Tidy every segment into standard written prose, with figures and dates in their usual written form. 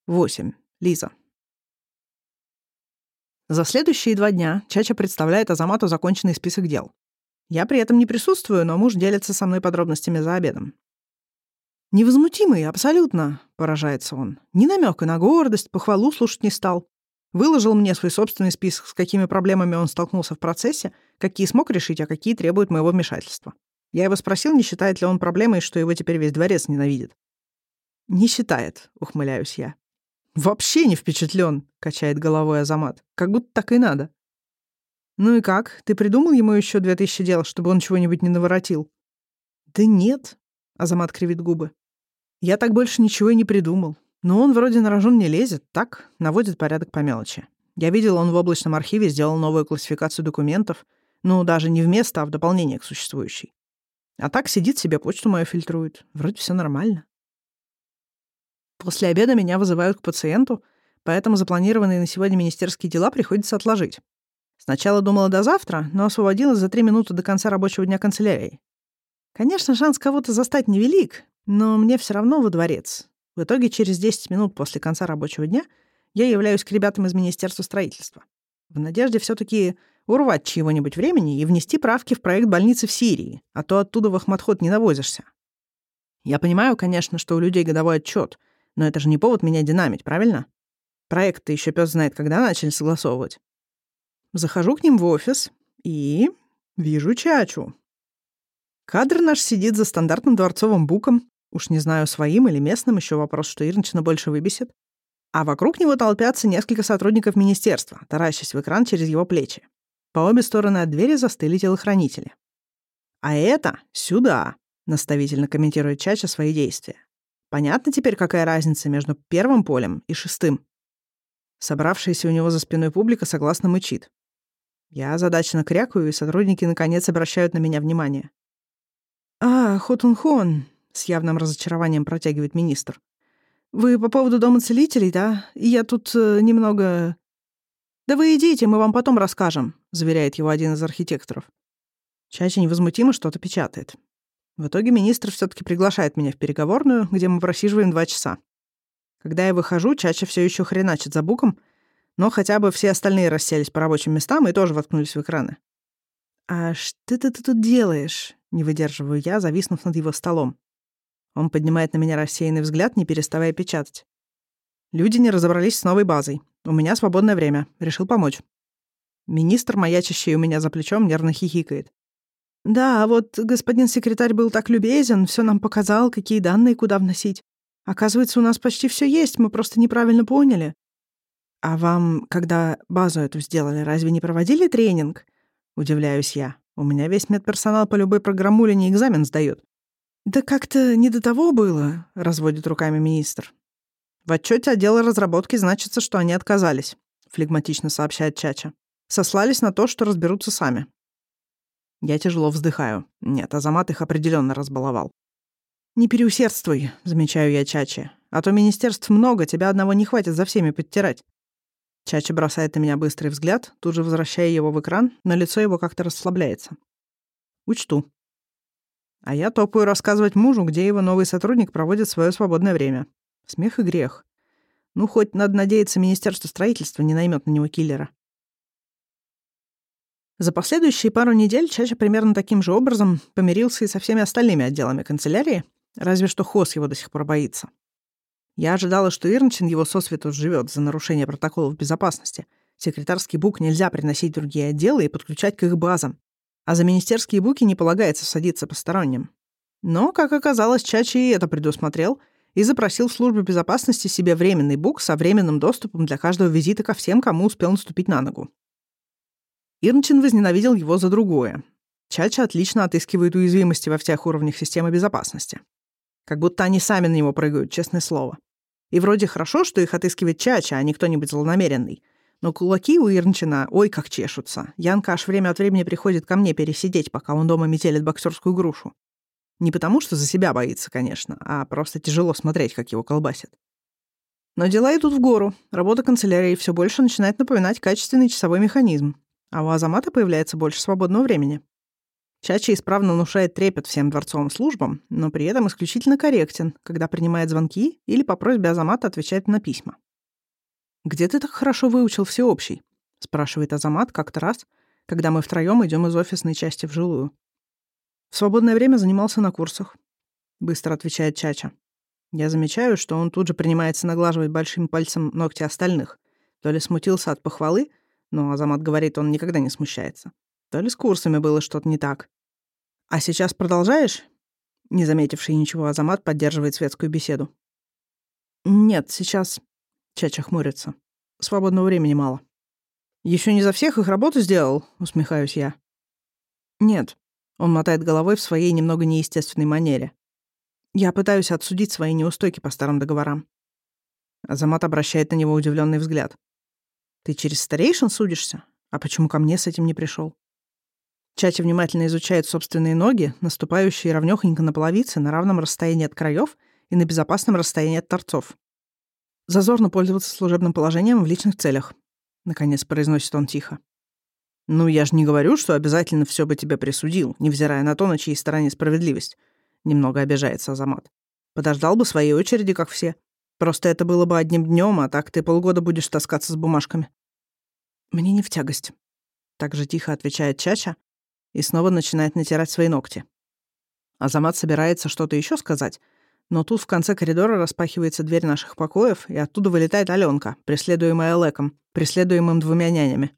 8. Лиза. За следующие 2 дня Чача представляет Азамату законченный список дел. Я при этом не присутствую, но муж делится со мной подробностями за обедом. «Невозмутимый, абсолютно», — поражается он. «Ни намека на гордость, похвалу слушать не стал. Выложил мне свой собственный список, с какими проблемами он столкнулся в процессе, какие смог решить, а какие требуют моего вмешательства. Я его спросил, не считает ли он проблемой, что его теперь весь дворец ненавидит. «Не считает», — ухмыляюсь я. «Вообще не впечатлен», — качает головой Азамат. «Как будто так и надо». «Ну и как? Ты придумал ему еще 2000 дел, чтобы он чего-нибудь не наворотил?» «Да нет», — Азамат кривит губы. «Я так больше ничего и не придумал. Но он вроде на рожон не лезет, так, наводит порядок по мелочи. Я видел, он в облачном архиве сделал новую классификацию документов, ну, даже не вместо, а в дополнение к существующей. А так сидит себе, почту мою фильтрует. Вроде все нормально». После обеда меня вызывают к пациенту, поэтому запланированные на сегодня министерские дела приходится отложить. Сначала думала до завтра, но освободилась за 3 минуты до конца рабочего дня канцелярии. Конечно, шанс кого-то застать невелик, но мне все равно во дворец. В итоге через 10 минут после конца рабочего дня я являюсь к ребятам из Министерства строительства. В надежде все-таки урвать чьего-нибудь времени и внести правки в проект больницы в Сирии, а то оттуда в Ахматхот не навозишься. Я понимаю, конечно, что у людей годовой отчет, но это же не повод меня динамить, правильно? Проект-то еще пёс знает, когда начали согласовывать. Захожу к ним в офис и вижу Чачу. Кадр наш сидит за стандартным дворцовым буком, уж не знаю, своим или местным, еще вопрос, что Ирнчина больше выбесит. А вокруг него толпятся несколько сотрудников министерства, таращась в экран через его плечи. По обе стороны от двери застыли телохранители. «А это сюда», — наставительно комментирует Чача свои действия. «Понятно теперь, какая разница между первым полем и 6-м?» Собравшаяся у него за спиной публика согласно мычит. Я озадаченно крякаю, и сотрудники наконец обращают на меня внимание. «А, Хотунхон», — с явным разочарованием протягивает министр. «Вы по поводу дома целителей, да? Я тут немного...» «Да вы идите, мы вам потом расскажем», — заверяет его один из архитекторов. Чача невозмутимо что-то печатает. В итоге министр все-таки приглашает меня в переговорную, где мы просиживаем 2 часа. Когда я выхожу, Чача все еще хреначит за буком, но хотя бы все остальные расселись по рабочим местам и тоже воткнулись в экраны. «А что ты тут делаешь?» — не выдерживаю я, зависнув над его столом. Он поднимает на меня рассеянный взгляд, не переставая печатать. «Люди не разобрались с новой базой. У меня свободное время. Решил помочь». Министр, маячащий у меня за плечом, нервно хихикает. «Да, вот господин секретарь был так любезен, все нам показал, какие данные куда вносить. Оказывается, у нас почти все есть, мы просто неправильно поняли». «А вам, когда базу эту сделали, разве не проводили тренинг?» Удивляюсь я. У меня весь медперсонал по любой программулине экзамен сдаёт. «Да как-то не до того было», — разводит руками министр. «В отчете отдела разработки значится, что они отказались», — флегматично сообщает Чача. «Сослались на то, что разберутся сами». Я тяжело вздыхаю. Нет, Азамат их определенно разбаловал. «Не переусердствуй», — замечаю я Чаче. «А то министерств много, тебя одного не хватит за всеми подтирать». Чача бросает на меня быстрый взгляд, тут же возвращая его в экран, но лицо его как-то расслабляется. «Учту». А я топаю рассказывать мужу, где его новый сотрудник проводит свое свободное время. Смех и грех. Ну, хоть надо надеяться, Министерство строительства не наймет на него киллера. За последующие пару недель Чача примерно таким же образом помирился и со всеми остальными отделами канцелярии, разве что Хос его до сих пор боится. Я ожидала, что Ирнчин его сосвету живет за нарушение протоколов безопасности. Секретарский бук нельзя приносить в другие отделы и подключать к их базам. А за министерские буки не полагается садиться посторонним. Но, как оказалось, Чача и это предусмотрел и запросил в службу безопасности себе временный бук со временным доступом для каждого визита ко всем, кому успел наступить на ногу. Ирнчин возненавидел его за другое. Чача отлично отыскивает уязвимости во всех уровнях системы безопасности. Как будто они сами на него прыгают, честное слово. И вроде хорошо, что их отыскивает Чача, а не кто-нибудь злонамеренный. Но кулаки у Ирнчина ой как чешутся. Янка аж время от времени приходит ко мне пересидеть, пока он дома метелит боксерскую грушу. Не потому, что за себя боится, конечно, а просто тяжело смотреть, как его колбасит. Но дела идут в гору. Работа канцелярии все больше начинает напоминать качественный часовой механизм. А у Азамата появляется больше свободного времени. Чача исправно внушает трепет всем дворцовым службам, но при этом исключительно корректен, когда принимает звонки или по просьбе Азамата отвечает на письма. «Где ты так хорошо выучил всеобщий?» — спрашивает Азамат как-то раз, когда мы втроем идем из офисной части в жилую. «В свободное время занимался на курсах», — быстро отвечает Чача. Я замечаю, что он тут же принимается наглаживать большим пальцем ногти остальных. То ли смутился от похвалы, но Азамат говорит, он никогда не смущается. То ли с курсами было что-то не так. «А сейчас продолжаешь?» Не заметивший ничего, Азамат поддерживает светскую беседу. «Нет, сейчас...» Чача хмурится. «Свободного времени мало». «Еще не за всех их работу сделал?» — усмехаюсь я. «Нет». Он мотает головой в своей немного неестественной манере. «Я пытаюсь отсудить свои неустойки по старым договорам». Азамат обращает на него удивленный взгляд. «Ты через старейшин судишься? А почему ко мне с этим не пришел?» Чача внимательно изучает собственные ноги, наступающие ровнёхонько на половице на равном расстоянии от краев и на безопасном расстоянии от торцов. «Зазорно пользоваться служебным положением в личных целях», — наконец произносит он тихо. «Ну, я же не говорю, что обязательно все бы тебе присудил, невзирая на то, на чьей стороне справедливость», — немного обижается Азамат. «Подождал бы своей очереди, как все. Просто это было бы одним днем, а так ты полгода будешь таскаться с бумажками». «Мне не в тягость», — так же тихо отвечает Чача и снова начинает натирать свои ногти. Азамат собирается что-то еще сказать, но тут в конце коридора распахивается дверь наших покоев, и оттуда вылетает Алёнка, преследуемая Леком, преследуемым 2 нянями.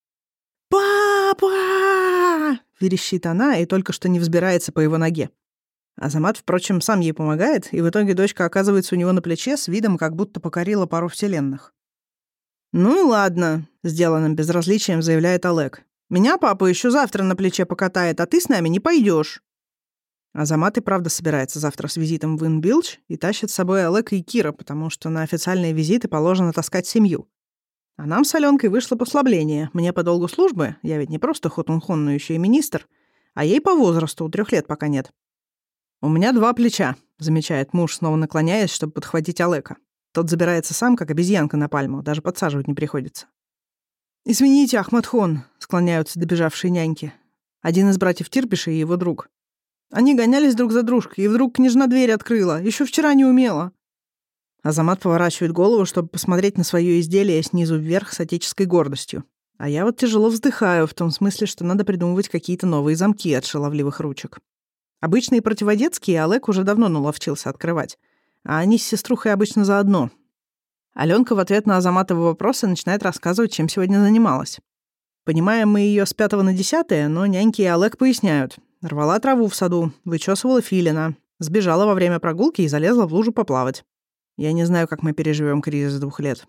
«Папа!» — верещит она и только что не взбирается по его ноге. Азамат, впрочем, сам ей помогает, и в итоге дочка оказывается у него на плече с видом, как будто покорила пару вселенных. «Ну и ладно», — сделанным безразличием заявляет Олег. «Меня папа еще завтра на плече покатает, а ты с нами не пойдешь». Азамат и правда собирается завтра с визитом в Инбилч и тащит с собой Олега и Кира, потому что на официальные визиты положено таскать семью. А нам с Аленкой вышло послабление. Мне по долгу службы, я ведь не просто Хотунхон, но еще и министр, а ей по возрасту 3 лет пока нет. «У меня 2 плеча», — замечает муж, снова наклоняясь, чтобы подхватить Олега. Тот забирается сам, как обезьянка на пальму, даже подсаживать не приходится. «Извините, Ахмадхон», — склоняются добежавшие няньки. Один из братьев Тирпиша и его друг. Они гонялись друг за дружкой, и вдруг княжна дверь открыла. Еще вчера не умела. Азамат поворачивает голову, чтобы посмотреть на свое изделие снизу вверх с отеческой гордостью. А я вот тяжело вздыхаю, в том смысле, что надо придумывать какие-то новые замки от шаловливых ручек. Обычные противодетские Олег уже давно наловчился открывать. А они с сеструхой обычно заодно. Аленка в ответ на Азаматовы вопросы начинает рассказывать, чем сегодня занималась. Понимаем мы ее с 5 на 10, но няньки и Олег поясняют. Рвала траву в саду, вычесывала филина, сбежала во время прогулки и залезла в лужу поплавать. Я не знаю, как мы переживем кризис 2 лет.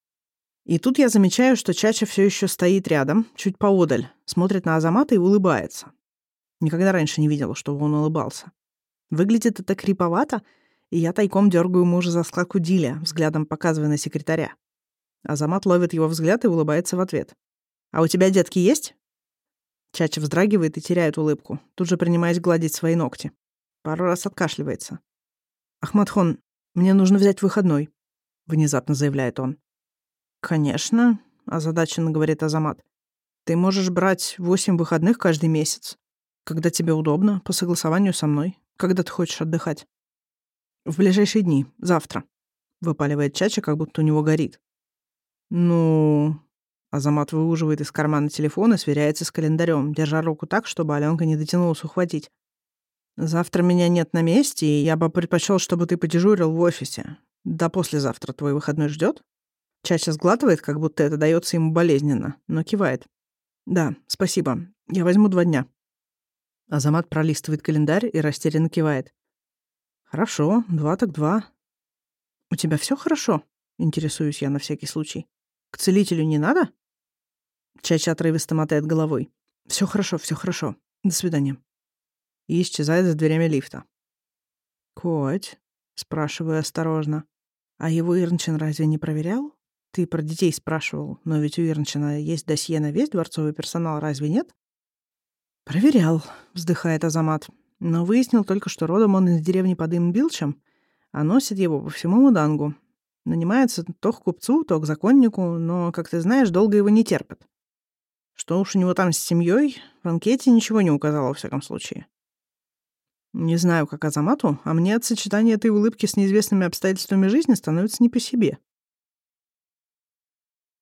И тут я замечаю, что Чача все еще стоит рядом, чуть поодаль, смотрит на Азамата и улыбается. Никогда раньше не видела, чтобы он улыбался. Выглядит это криповато, и я тайком дергаю мужа за складку Диля, взглядом показывая на секретаря. Азамат ловит его взгляд и улыбается в ответ. «А у тебя детки есть?» Чача вздрагивает и теряет улыбку, тут же принимаясь гладить свои ногти. Пару раз откашливается. «Ахмадхон, мне нужно взять выходной», — внезапно заявляет он. «Конечно», — озадаченно говорит Азамат. «Ты можешь брать 8 выходных каждый месяц, когда тебе удобно, по согласованию со мной, когда ты хочешь отдыхать». «В ближайшие дни, завтра», — выпаливает Чача, как будто у него горит. «Ну...» Азамат выуживает из кармана телефон и сверяется с календарем, держа руку так, чтобы Аленка не дотянулась ухватить. «Завтра меня нет на месте, и я бы предпочел, чтобы ты подежурил в офисе. Да послезавтра твой выходной ждет?» Чача сглатывает, как будто это дается ему болезненно, но кивает. «Да, спасибо. Я возьму 2 дня». Азамат пролистывает календарь и растерянно кивает. «Хорошо, 2 так 2. «У тебя все хорошо?» — интересуюсь я на всякий случай. «К целителю не надо?» Чача отрывисто мотает головой. Все хорошо, все хорошо. До свидания». И исчезает за дверями лифта. «Коть?» — спрашиваю осторожно. «А его Ирнчин разве не проверял? Ты про детей спрашивал, но ведь у Ирнчина есть досье на весь дворцовый персонал, разве нет?» «Проверял», — вздыхает Азамат. «Но выяснил только, что родом он из деревни под Инбилчем, а носит его по всему Мудангу. Нанимается то к купцу, то к законнику, но, как ты знаешь, долго его не терпят. Что уж у него там с семьей, в анкете ничего не указало, во всяком случае. Не знаю, как Азамату, а мне от сочетания этой улыбки с неизвестными обстоятельствами жизни становится не по себе.